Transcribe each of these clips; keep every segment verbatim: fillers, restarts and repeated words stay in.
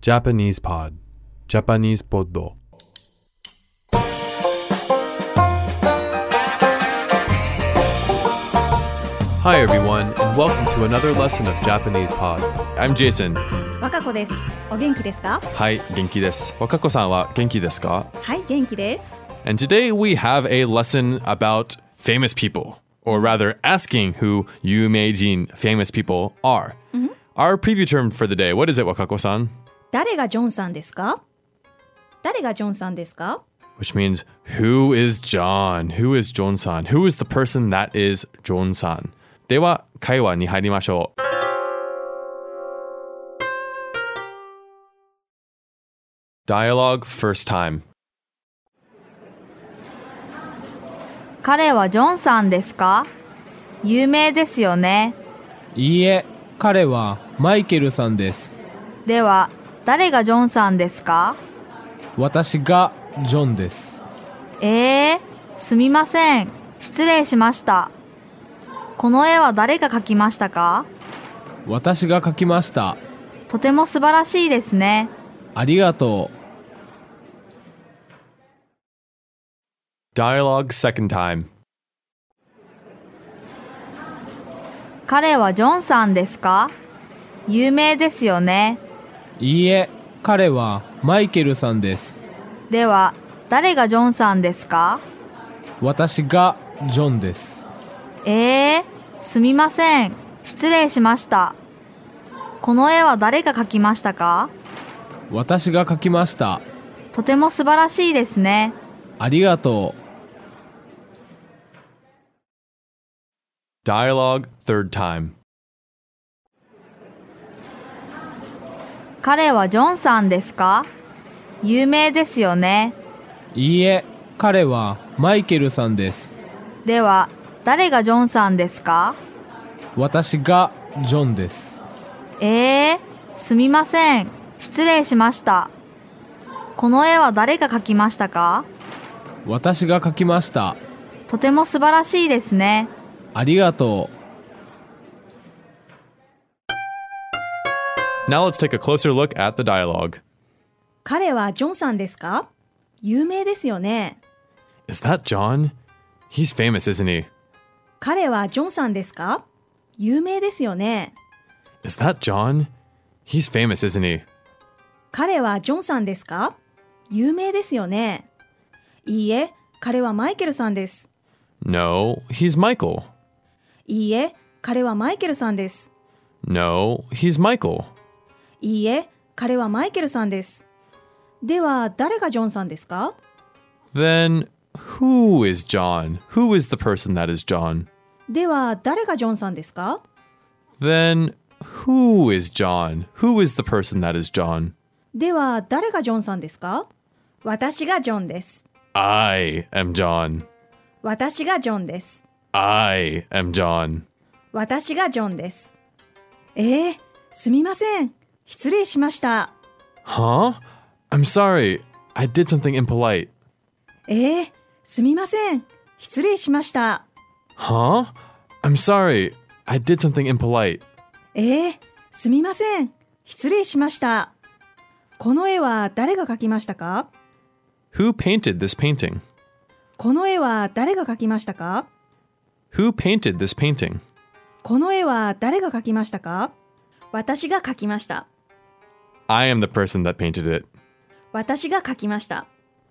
Japanese Pod Japanese Poddo Hi everyone, and welcome to another lesson of Japanese Pod. I'm Jason. 若子です。お元気ですか？ はい、元気です。若子さんは元気ですか？ はい、元気です。 And today we have a lesson about famous people, or rather asking who 有名人 famous people are. Mm-hmm. Our preview term for the day, what is it, Wakako-san? 誰がジョンさんですか？誰がジョンさんですか？ Which means, who is John? Who is John-san? Who is the person that is John-san? では、会話に入りましょう。Dialogue first time. 彼はジョンさんですか？有名ですよね。 いいえ、彼はマイケルさんです。 では、誰がジョンさんですか？ 私がジョンです。 えー、すみません。失礼しました。この絵は誰が描きましたか？ 私が描きました。 とても素晴らしいですね。 ありがとう。Dialogue second time. 彼はジョンさんですか？有名ですよね。 いいえ、彼はマイケルさんです。 では、誰がジョンさんですか？ 私がジョンです。 えー、すみません。失礼しました。この絵は誰が描きましたか？ 私が描きました。 とても素晴らしいですね。 ありがとう。Dialogue third time. 彼はジョンさんですか？有名ですよね。 いいえ、彼はマイケルさんです。 では、誰がジョンさんですか？ 私がジョンです。 えー、すみません。失礼しました。この絵は誰が描きましたか？ 私が描きました。 とても素晴らしいですね。 ありがとう。Now let's take a closer look at the dialogue. 彼はジョンさんですか？有名ですよね。 Is that John? He's famous, isn't he? 彼はジョンさんですか？有名ですよね。 Is that John? He's famous, isn't he? 彼はジョンさんですか？有名ですよね。いいえ、彼はマイケルさんです。 No, he's Michael. いいえ、彼はマイケルさんです。 No, he's Michael. いいえ、彼はマイケルさんです。では、誰がジョンさんですか？ Then, who is John? Who is the person that is John? では、誰がジョンさんですか？ Then, who is John? Who is the person that is John? では、誰がジョンさんですか？私がジョンです。 I am John. 私がジョンです。 I am John. 私がジョンです。えー、すみません。失礼しました。 Huh? I'm sorry. I did something impolite. えー、すみません。失礼しました。 Huh? I'm sorry. I did something impolite. えー、すみません。失礼しました。この絵は誰が描きましたか？ Who painted this painting? この絵は誰が描きましたか？ Who painted this painting? この絵は誰が描きましたか？私が描きました。 I am the person that painted it. 私が描きました。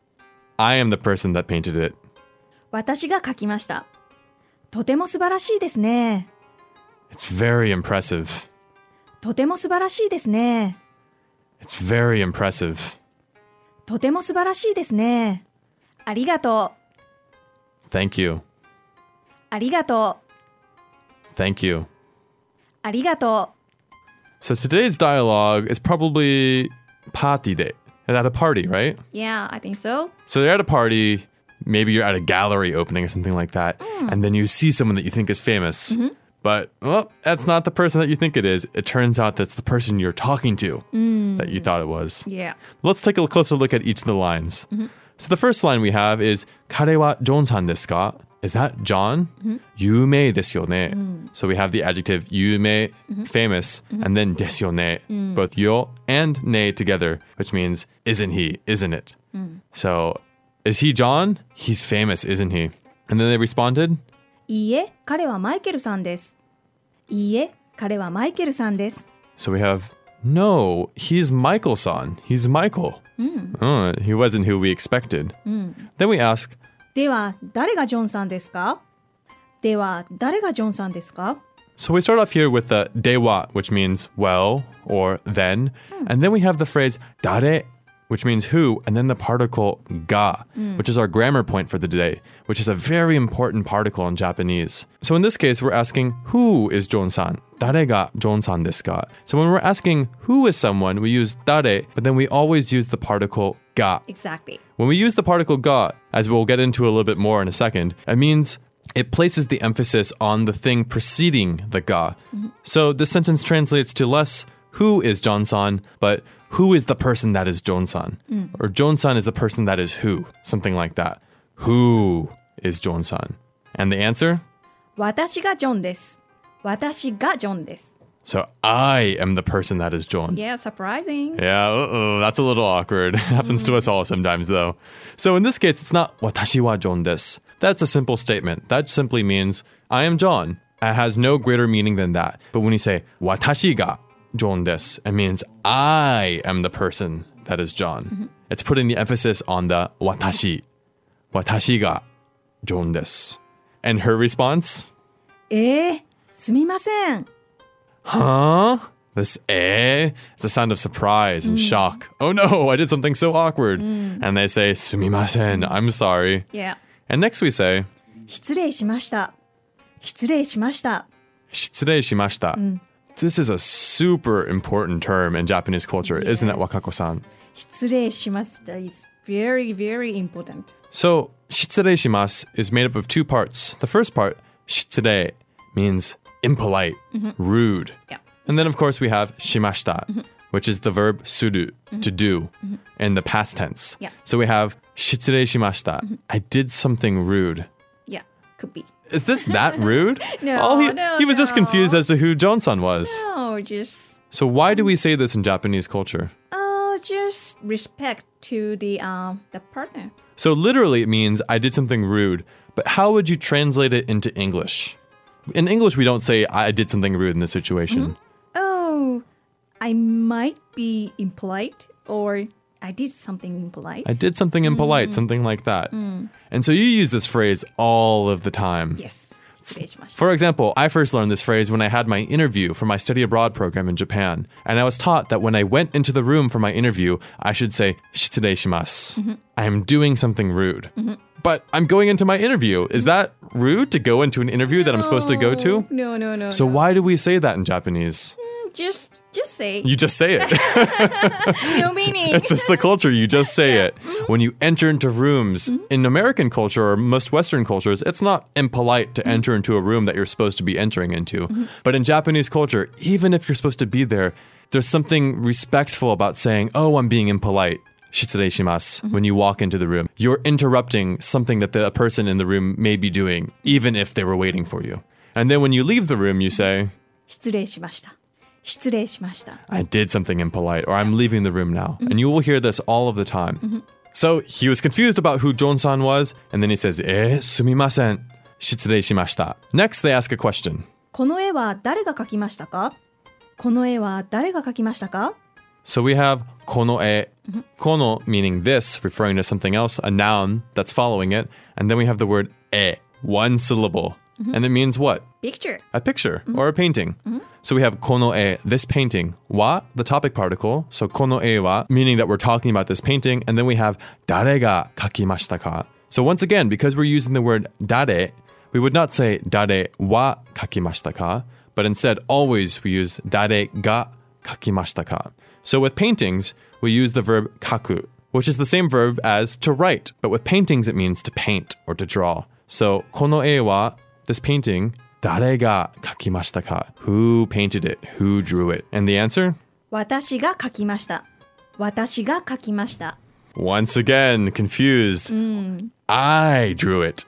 I am the person that painted it. 私が描きました。とても素晴らしいですね。 It's very impressive. とても素晴らしいですね。 It's very impressive. とても素晴らしいですね。ありがとう。 Thank you. ありがとう。 Thank you. ありがとう。 So today's dialogue is probably party day. At a party, right? Yeah, I think so. So they're at a party, maybe you're at a gallery opening or something like that, mm. and then you see someone that you think is famous. Mm-hmm. But, well, that's not the person that you think it is. It turns out that's the person you're talking to mm. that you thought it was. Yeah. Let's take a closer look at each of the lines. Mm-hmm. So the first line we have is 彼はジョンさんですか? is that John? 有名ですよね. So we have the adjective 有名, famous, and then ですよね. Both yo and ne together, which means isn't he, isn't it? So is he John? He's famous, isn't he? And then they responded, いいえ、彼はマイケルさんです。いいえ、彼はマイケルさんです。 so we have, no, he's Michael-san. He's Michael. Oh, he wasn't who we expected. Then we ask, では、誰がジョンさんですか？では、誰がジョンさんですか？ so we start off here with the dewa, which means well or then. And then we have the phrase 誰, which means who, and then the particle ga, which is our grammar point for the day, which is a very important particle in Japanese. So in this case, we're asking, who is Jon-san? 誰が Jon-san desu ka? So when we're asking who is someone, we use 誰, but then we always use the particle ga. Exactly. When we use the particle ga, as we'll get into a little bit more in a second, it means it places the emphasis on the thing preceding the ga. So this sentence translates to less who is Jon-san, but who is the person that is Jon-san? Or Jon-san is the person that is who? Something like that. Who is Jon-san? And the answer? 私がジョンです。私がジョンです。 So I am the person that is Jon. Yeah, surprising. Yeah, uh-oh, that's a little awkward. Happens to us all sometimes, though. So in this case, it's not 私は Jon desu. That's a simple statement. That simply means I am John. It has no greater meaning than that. But when you say 私が Jon desu, it means I am the person that is John. It's putting the emphasis on the 私. 私が Jon desu. And her response? えー、すみません。 Huh? This eh? It's a sound of surprise and shock. Oh no, I did something so awkward. And they say, すみません, I'm sorry. Yeah. And next we say, 失礼しました。失礼しました。 失礼しました. This is a super important term in Japanese culture, isn't it, Wakako-san? 失礼しました is very, very important. So, 失礼します is made up of two parts. The first part, 失礼, means impolite, rude. Yeah. And then, of course, we have しました, which is the verb する, to do, in the past tense. Yeah. So we have 失礼しました. I did something rude. Yeah, could be. Is this that rude? No, All he, no, he was just no. confused as to who Jon-san was. No, just So why do we say this in Japanese culture? uh, just respect to the um the partner. So literally it means I did something rude, but how would you translate it into English? In English, we don't say I did something rude in this situation. Oh, I might be impolite, or I did something impolite. I did something impolite, something like that. And so you use this phrase all of the time. Yes. 失礼しました。 For example, I first learned this phrase when I had my interview for my study abroad program in Japan. And I was taught that when I went into the room for my interview, I should say, 失礼します. I am doing something rude. But I'm going into my interview. Is that rude to go into an interview that I'm supposed to go to? No, no, no. So no. why do we say that in Japanese? Just, just say. You just say it. No meaning. It's just the culture. You just say it. When you enter into rooms, in American culture or most Western cultures, it's not impolite to enter into a room that you're supposed to be entering into. But in Japanese culture, even if you're supposed to be there, there's something respectful about saying, oh, I'm being impolite. 失礼します when you walk into the room. You're interrupting something that the person in the room may be doing, even if they were waiting for you. And then when you leave the room, you say, 失礼しました。失礼しました。 I did something impolite, or I'm leaving the room now. And you will hear this all of the time. So he was confused about who Jon-san was, and then he says, えー、すみません。失礼しました. Next, they ask a question. この絵は誰が描きましたか？この絵は誰が描きましたか？ So we have この絵. Kono meaning this, referring to something else, a noun that's following it. And then we have the word 絵, one syllable. And it means what? Picture. A picture or a painting. So we have この絵, this painting. Wa, the topic particle. So この絵は, meaning that we're talking about this painting. And then we have 誰が描きましたか? So once again, because we're using the word 誰, we would not say 誰は描きましたか? But instead, always we use 誰が描きましたか? So with paintings, we use the verb 描く, which is the same verb as to write. But with paintings, it means to paint or to draw. So この絵は, this painting, 誰が描きましたか? Who painted it? Who drew it? And the answer? 私が描きました。私が描きました。 Once again, confused. I drew it.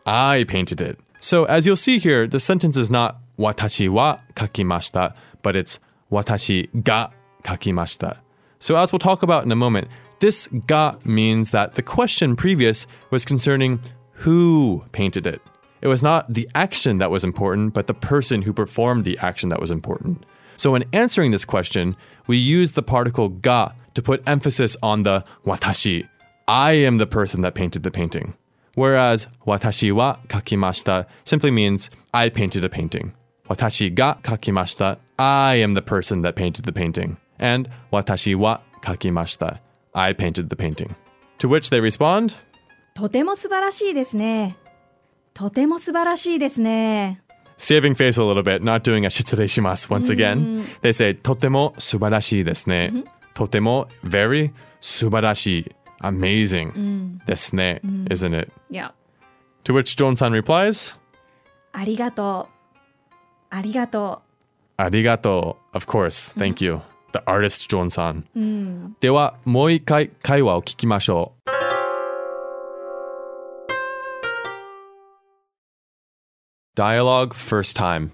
I painted it. So as you'll see here, the sentence is not 私は描きました, but it's 私が描きました. So as we'll talk about in a moment, this ga means that the question previous was concerning who painted it. It was not the action that was important, but the person who performed the action that was important. So in answering this question, we use the particle ga to put emphasis on the watashi. I am the person that painted the painting. Whereas watashi wa kakimashita simply means I painted a painting. Watashi ga kakimashita, I am the person that painted the painting. And watashi wa kakimashita, I painted the painting. To which they respond, とても素晴らしいですね。とても素晴らしいですね。 Saving face a little bit, not doing a shitsurei shimasu once again. They say, とても素晴らしいですね. とても, very, 素晴らしい, amazing. ですね, isn't it? Yeah. To which Jon-san replies, ありがとう。ありがとう。 arigato, of course, thank you. The artist Jon-san. では、もう一回会話を聞きましょう。Dialogue first time.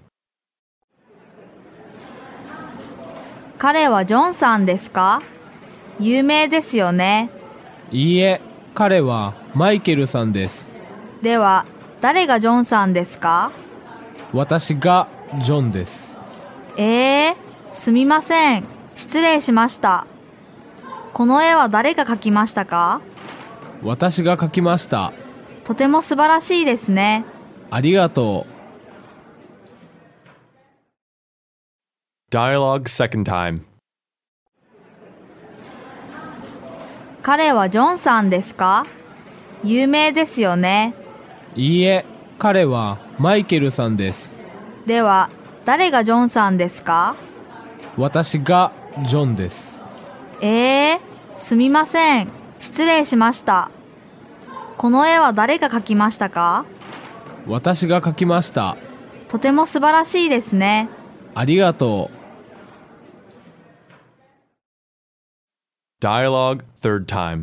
彼はジョンさんですか？有名ですよね。 いいえ、彼はマイケルさんです。 では、誰がジョンさんですか？ 私がジョンです。 えー、すみません。失礼しました。この絵は誰が描きましたか？ 私が描きました。 とても素晴らしいですね。 ありがとう。 Dialogue second time. 彼はジョンさんですか？有名ですよね。 いいえ、彼はマイケルさんです。 では、誰がジョンさんですか？ 私がジョンです。 えー、すみません。失礼しました。この絵は誰が描きましたか？ 私が描きました。 とても素晴らしいですね。 ありがとう。 Dialogue third time.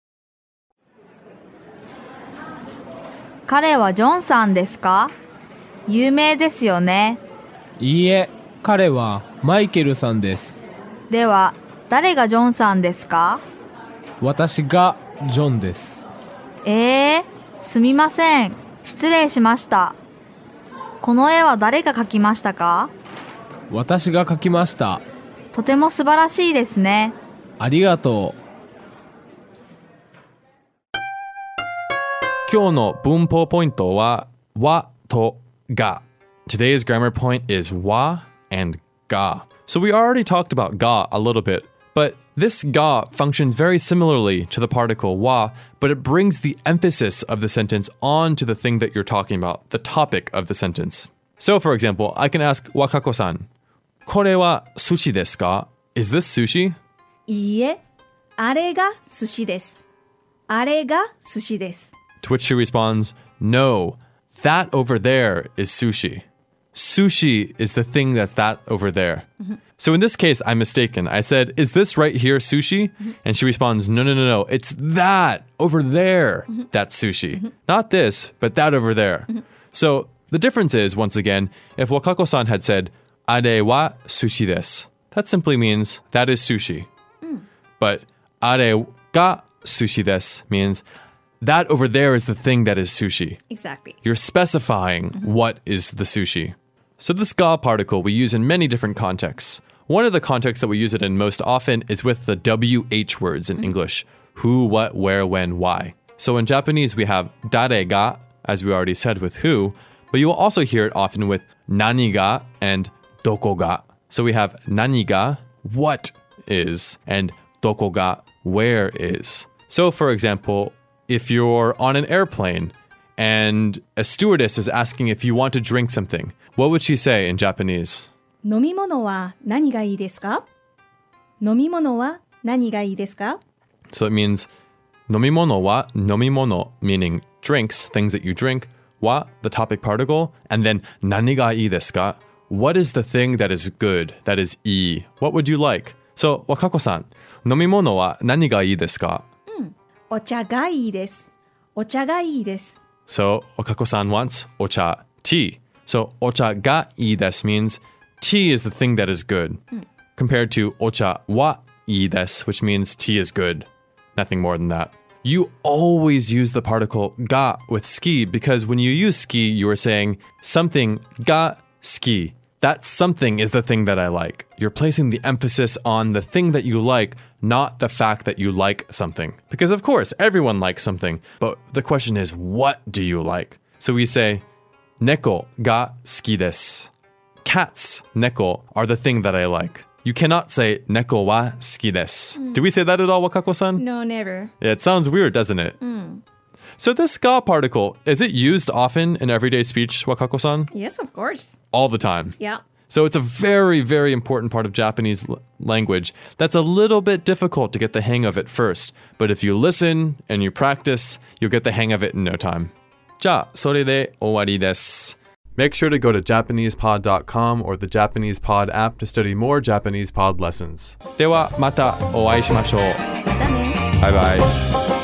彼はジョンさんですか？有名ですよね。 いいえ、彼はマイケルさんです。 では、誰がジョンさんですか？ 私がジョンです。 えー、すみません。失礼しました。この絵は誰が描きましたか？ 私が描きました。 とても素晴らしいですね。 ありがとう。 今日の文法ポイントはわとが。Today's grammar point is wa and ga. So we already talked about ga a little bit, but this ga functions very similarly to the particle wa, but it brings the emphasis of the sentence onto the thing that you're talking about, the topic of the sentence. So for example, I can ask Wakako-san, これは寿司ですか? Is this sushi? いいえ、あれが寿司です。あれが寿司です。 To which she responds, no, that over there is sushi. Sushi is the thing that's that over there. Mm-hmm. So in this case, I'm mistaken. I said, is this right here sushi? Mm-hmm. And she responds, no, no, no, no. It's that over there. Mm-hmm. That's sushi. Mm-hmm. Not this, but that over there. Mm-hmm. So the difference is, once again, if Wakako-san had said, あれはsushi desu, that simply means that is sushi. Mm. But あれがsushi desu means that over there is the thing that is sushi. Exactly. You're specifying mm-hmm. what is the sushi. So this ga particle we use in many different contexts. One of the contexts that we use it in most often is with the W H words in mm-hmm. English. Who, what, where, when, why. So in Japanese we have dare ga, as we already said with who, but you will also hear it often with nani ga and doko ga. So we have nani ga, what is, and doko ga, where is. So for example, if you're on an airplane and a stewardess is asking if you want to drink something, what would she say in Japanese? 飲み物は何がいいですか? 飲み物は何がいいですか? So it means 飲み物は飲み物, meaning drinks, things that you drink, は the topic particle, and then 何がいいですか? What is the thing that is good, that is いい? What would you like? So, Wakako-san, 飲み物は何がいいですか? お茶がいいです。お茶がいいです。 So Wakako-san wants ocha, tea. So ocha ga ii desu means tea is the thing that is good. Compared to ocha wa ii desu, which means tea is good. Nothing more than that. You always use the particle ga with ski because when you use ski, you are saying something ga ski. That something is the thing that I like. You're placing the emphasis on the thing that you like, not the fact that you like something. Because of course, everyone likes something, but the question is, what do you like? So we say, neko ga suki desu. Cats, neko, are the thing that I like. You cannot say neko wa suki desu. Do we say that at all, Wakako-san? No, never. Yeah, it sounds weird, doesn't it? So this ga particle, is it used often in everyday speech, Wakako-san? Yes, of course. All the time. Yeah. So it's a very, very important part of Japanese l- language that's a little bit difficult to get the hang of at first. But if you listen and you practice, you'll get the hang of it in no time. じゃあ、それで終わりです. Make sure to go to japanese pod dot com or the Japanese Pod app to study more Japanese Pod lessons. ではまたお会いしましょう。 またね。 バイバイ。